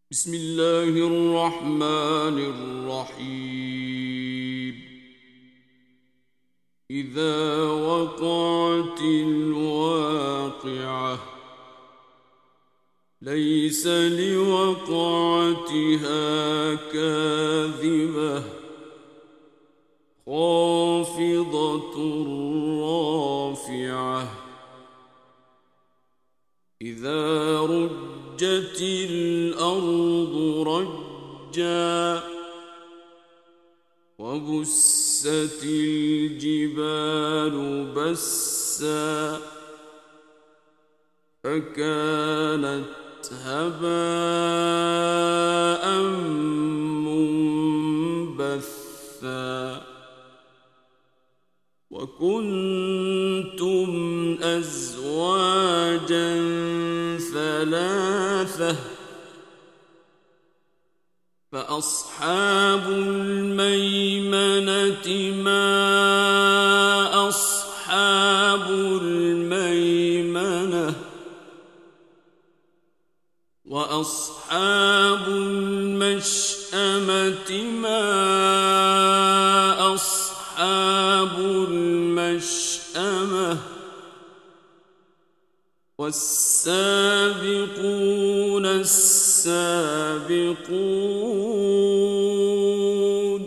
بسم الله الرحمن الرحيم. إذا وقعت الواقعة ليس لوقعتها كاذبة خافضة رافعة إذا رجت الأرض رجا وبست الجبال بسا فكانت هباء منبثا وكنتم أزواجا ثلاثة فأصحاب الميمنة ما أصحاب الميمنة وأصحاب المشأمة ما أصحاب المشأمة والسابقون السابقون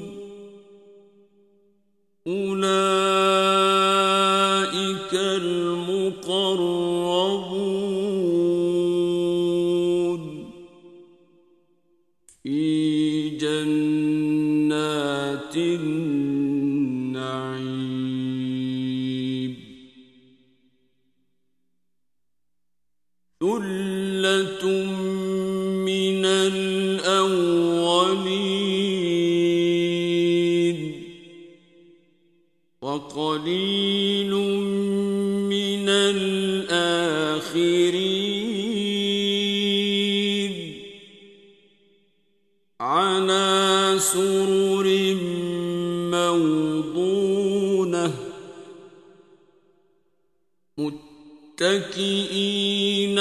أولئك المقربون في جنات النعيم ثلة من الأولين وقليل من الآخرين على سرر موضونة متكئين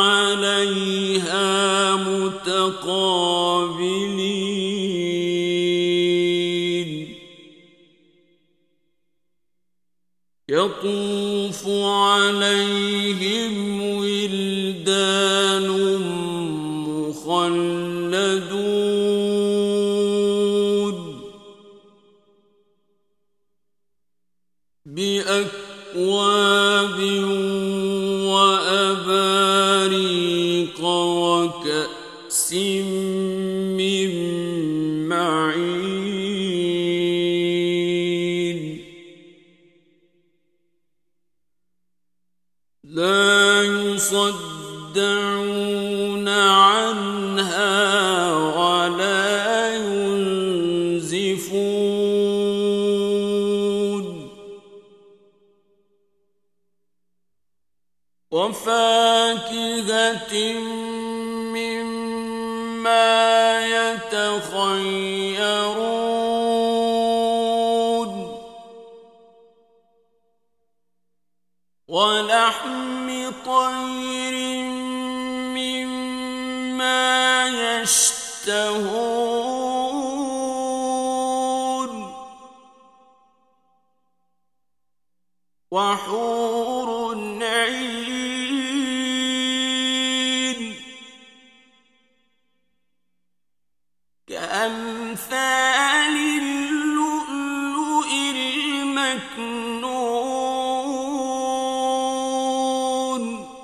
عليها متقابلين يطوف عليهم ولدان مخلدون بأكواب وأباريق وكأس من معين لا يصدعون عنها ولا ينزفون وفاكهة مما يتخيرون ولحم طير مما يشتهون وحور عين كأمثال اللؤلؤ المكنون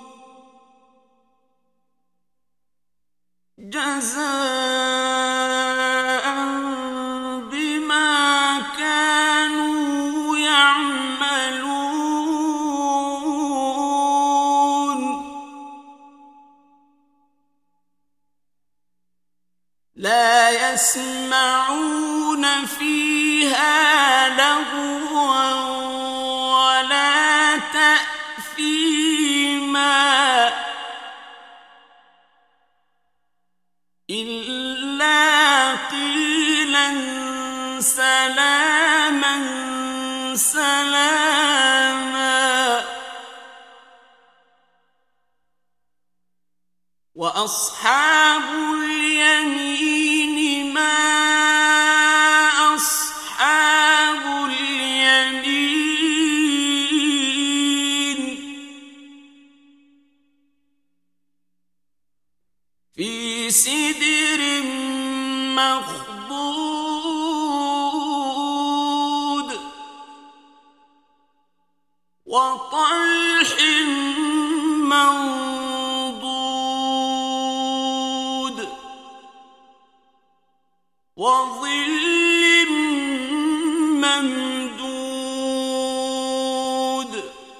جزاء بما كانوا يعملون لا يسمعون فيها لغوا ولا تأثيما إلا قيلا سلاما سلاما وأصحاب اليمين سدر مخضود وطلح منضود وظل ممدود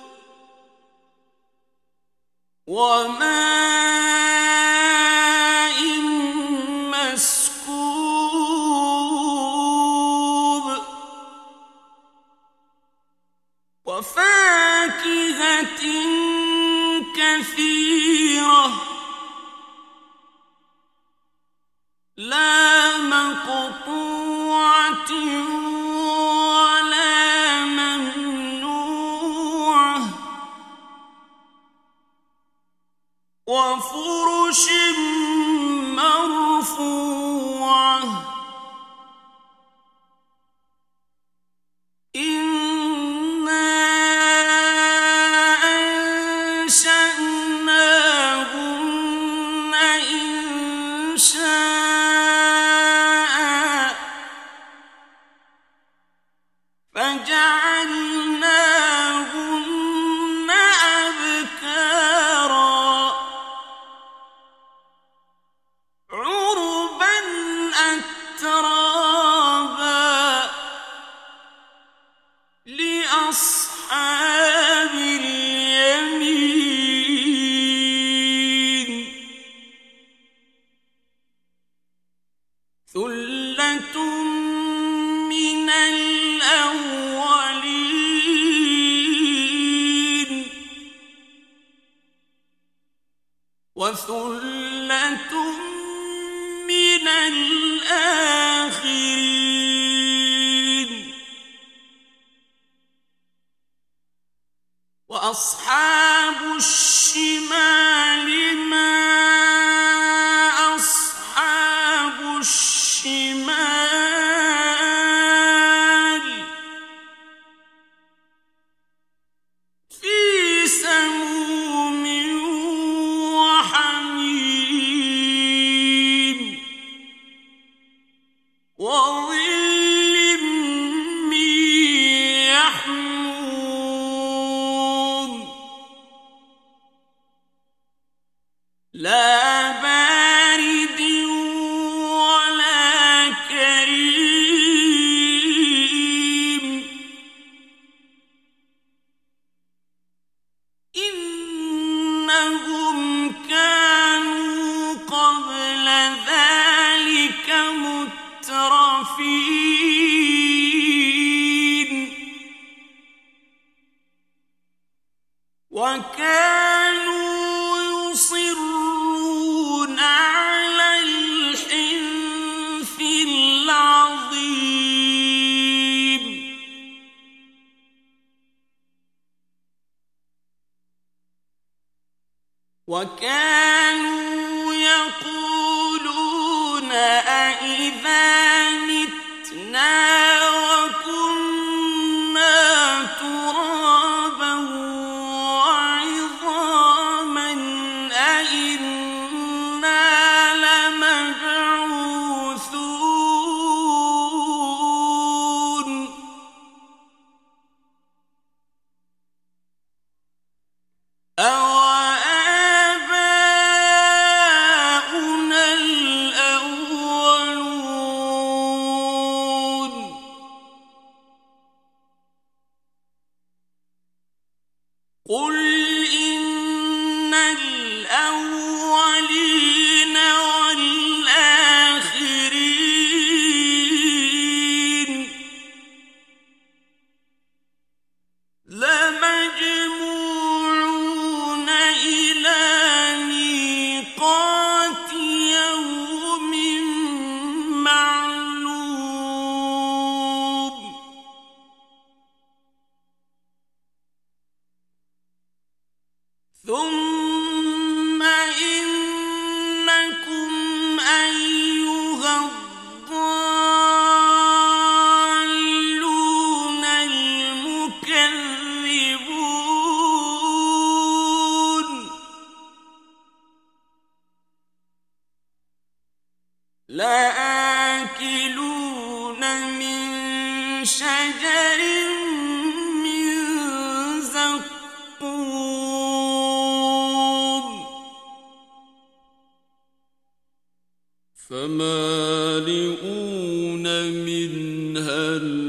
وماء مسكوب وفاكهة كثيرة لا مقطوعة ولا ممنوعة وفرش مرفوعة إنا أنشأناهن إنشاء فجعلناهن أبكارا عربا أترابا لأصحاب اليمين ثلة من الأولين وثلة من الآخرين وأصحاب الشمال ما أصحاب الشمال في سموم وحميم وظل من يحموم لا بارد ولا كريم إنهم كانوا قبل ذلك مترفين وكانوا يصرون على الحنث العظيم وكانوا يقولون أإذا متنا وكنا ترابا وعظاما أإنا لمبعوثون أَوَآبَاؤُنَا الْأَوَّلُونَ لآكلون من شجر من زقوم فمالئون منها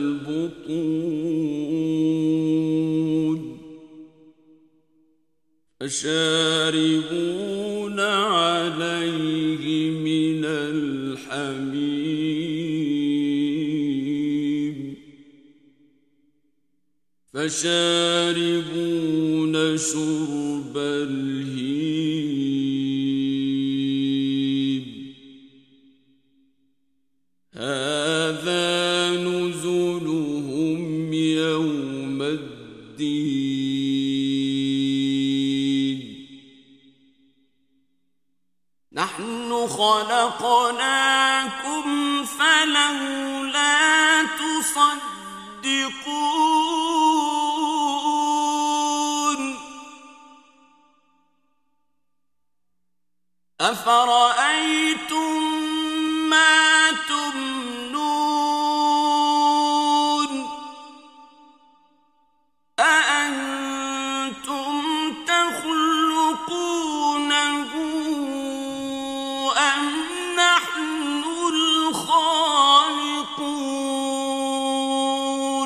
البطون فشاربون عليه من الحميم فشاربون شرب الهيم هذا نزلهم يوم الدين نحن خلقناكم فلولا تصدقون أفرأيتم ما تمنون أأنتم تخلقونه أم نحن الخالقون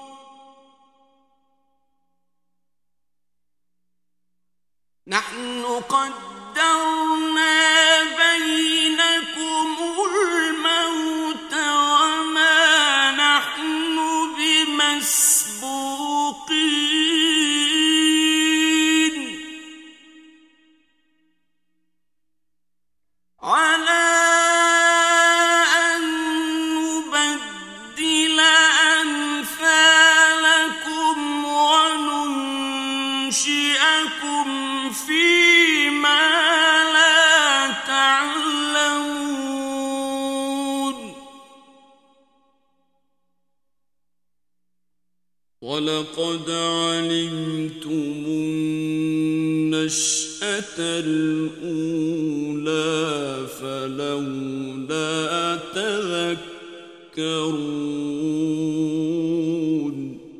نحن قدرنا بينكم الموت وما نحن بمسبوقين على أن نبدل أمثالكم وننشئكم فيما لا تعلمون ولقد علمتم النشأة الأولى فلولا تذكرون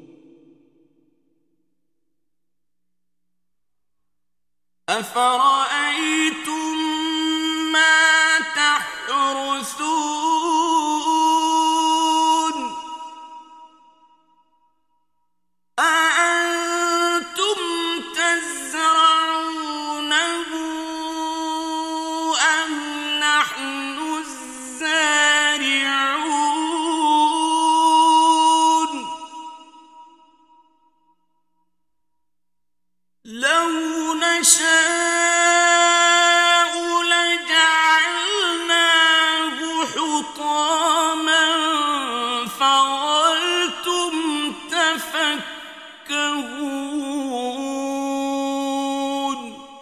أفرأيتم ما تحرثون أأنتم تزرعونه أم نحن الزارعون لو نشاء لجعلناه حطاما فظلتم تفكهون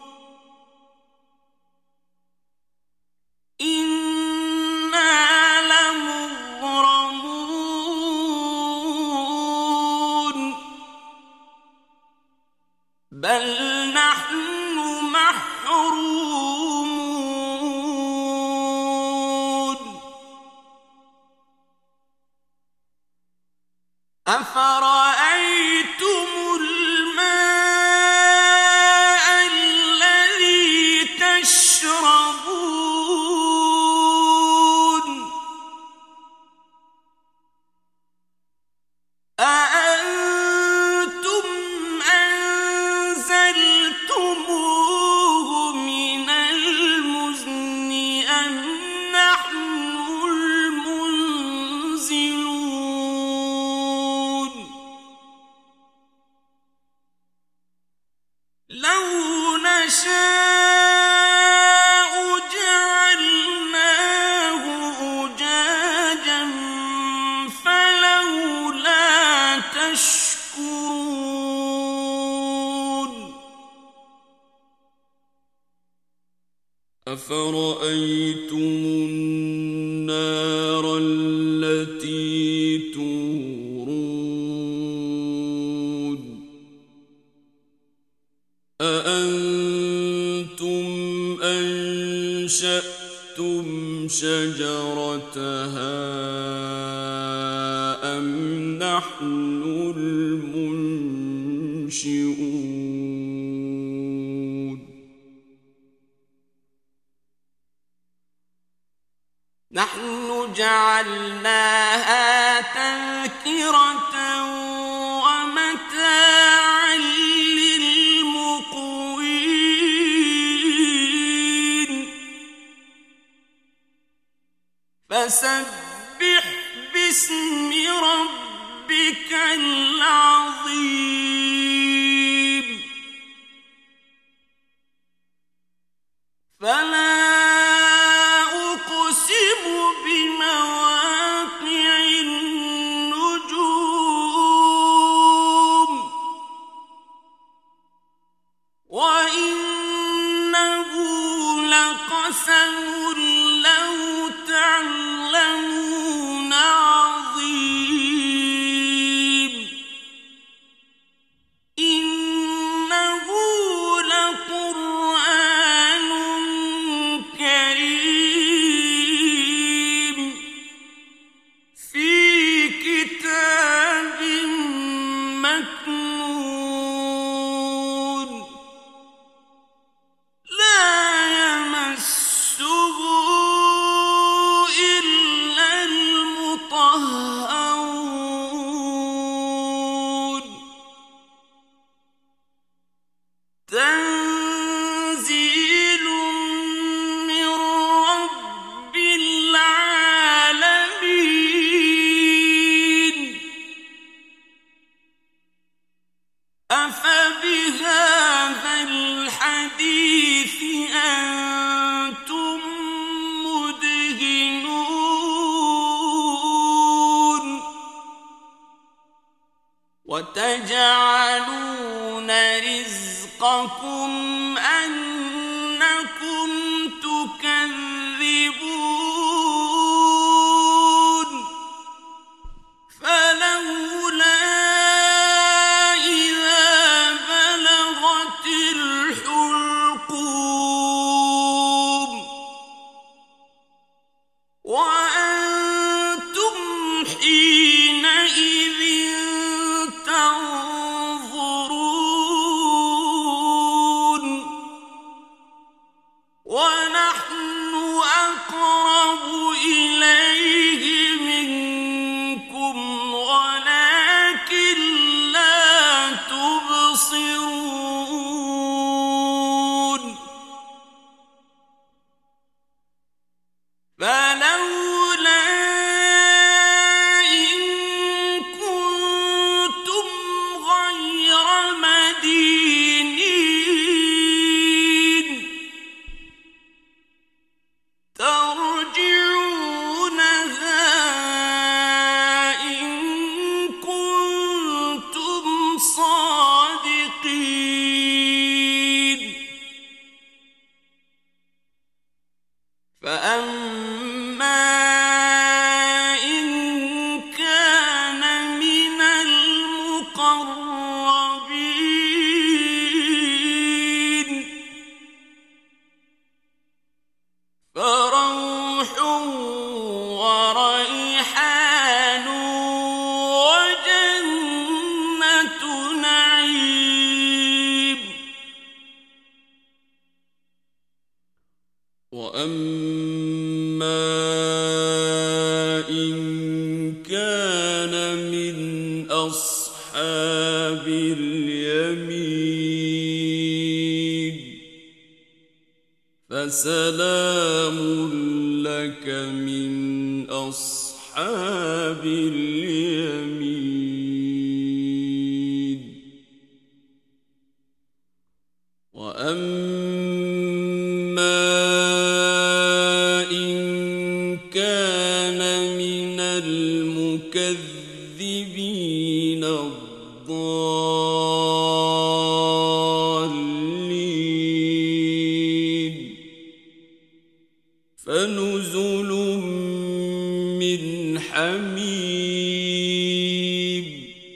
إنا لمغرمون بل نحن محرومون أفرأيتم الماء الذي تشربون أأنتم أنزلتموه من المزن أم نحن المنزلون لو نشاء جعلناه أجاجا فلولا تشكرون أفرأيتم النار التي تورون أأنتم أنشأتم شجرتها أم نحن المنشئون نحن جعلناها تذكرة ومتاعا للمقوين فسبح باسم ربك العظيم فلا أقسم بمواقع النجوم وإنه لقسم لو تعلمون عظيم إنه لقرآن كريم في كتاب مكنون لا يمسه إلا المطهرون تنزيل من رب العالمين أفبهذا الحديث أنتم مدهنون وتجعلون رزقكم أنكم تكذبون فلولا إذا بلغت الحلقوم وأنتم حينئذ تنظرون ونحن أقرب إليه منكم ولكن لا تبصرون فلولا إن كنتم غير مدينين ترجعونها إن كنتم صادقين فأما إن كان من المقربين فروح وريحان وجنة نعيم وأما إن كان من أصحاب اليمين فسلام لك من أصحاب اليمين وأما إن كان من المكذبين الضالين فنزل من حميم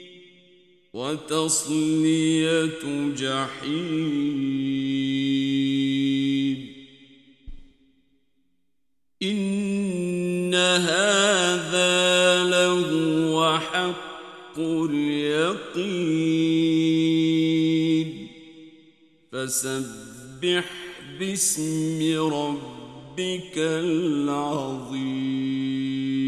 وتصلية جحيم وحق اليقين فسبح باسم ربك العظيم